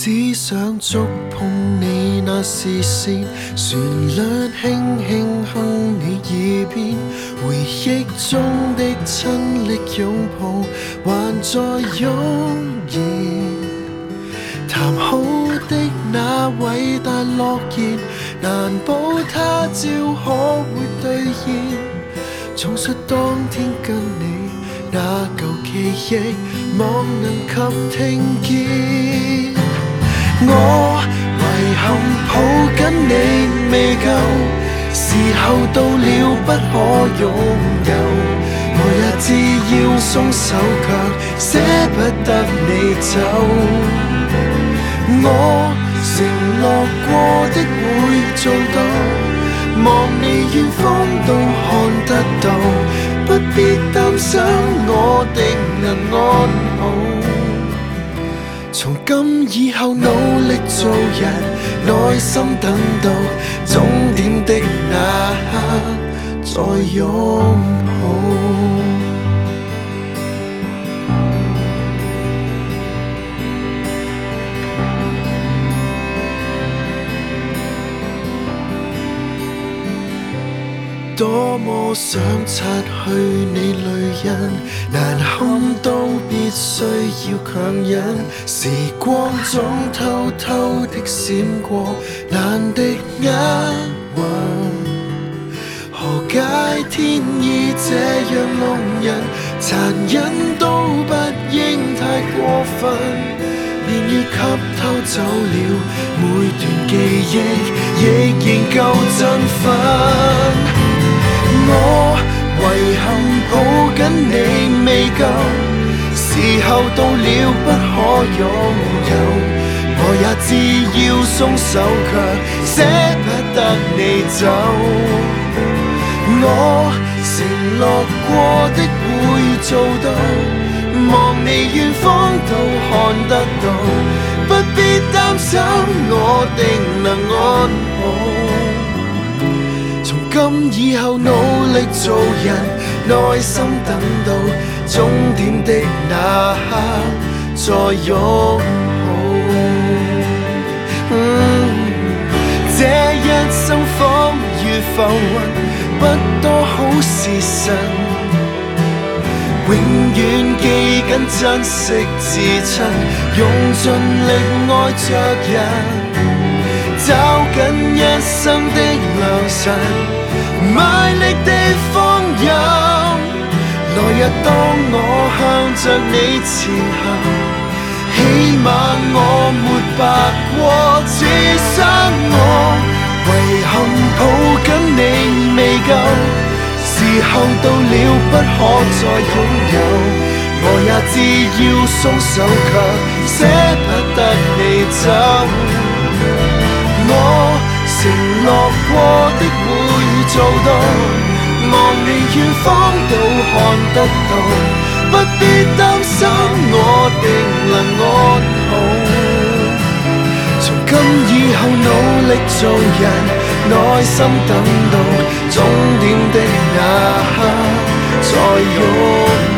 只想觸碰你那視線，旋律輕輕哼你耳邊，回憶中的親昵擁抱還在湧現。談好的那偉大諾言，難保他朝可會兌現。重述當天跟你那舊記憶，望能及聽見。我遺憾抱緊你未夠，時候到了不可擁有。我也知要鬆手卻捨不得你走。我承諾過的會做到，望你遠方都看得到，不必擔心我定能安好。從今以後努力做人，耐心等到終點的那刻再擁抱。多麼想擦去你淚印，難堪都必須要強忍。時光總偷偷的閃過，難敵厄運。何解天意這樣弄人，殘忍都不應太過分。年月給偷走了每段記憶，亦仍夠振奮。我遺憾抱緊你未夠，時候到了不可擁有。我也知要鬆手卻捨不得你走。我承諾過的會做到，望你遠方都看得到，不必擔心我定能安好。從今以後努力做人，耐心等到終點的那刻再擁抱。這一生仿如浮雲，不多好事實，永遠記緊珍惜至親，用盡力愛着人，找緊一生的良辰，賣力地放任。來日當我向着你前行，起碼我沒白過此生。我遺憾抱緊你未夠，時候到了不可再擁有。我也知要鬆手卻捨不得你走。我承諾過的會做到，望你遠方都看得到，不必擔心我定能安好。從今以後努力做人，耐心等到終點的那刻再擁抱。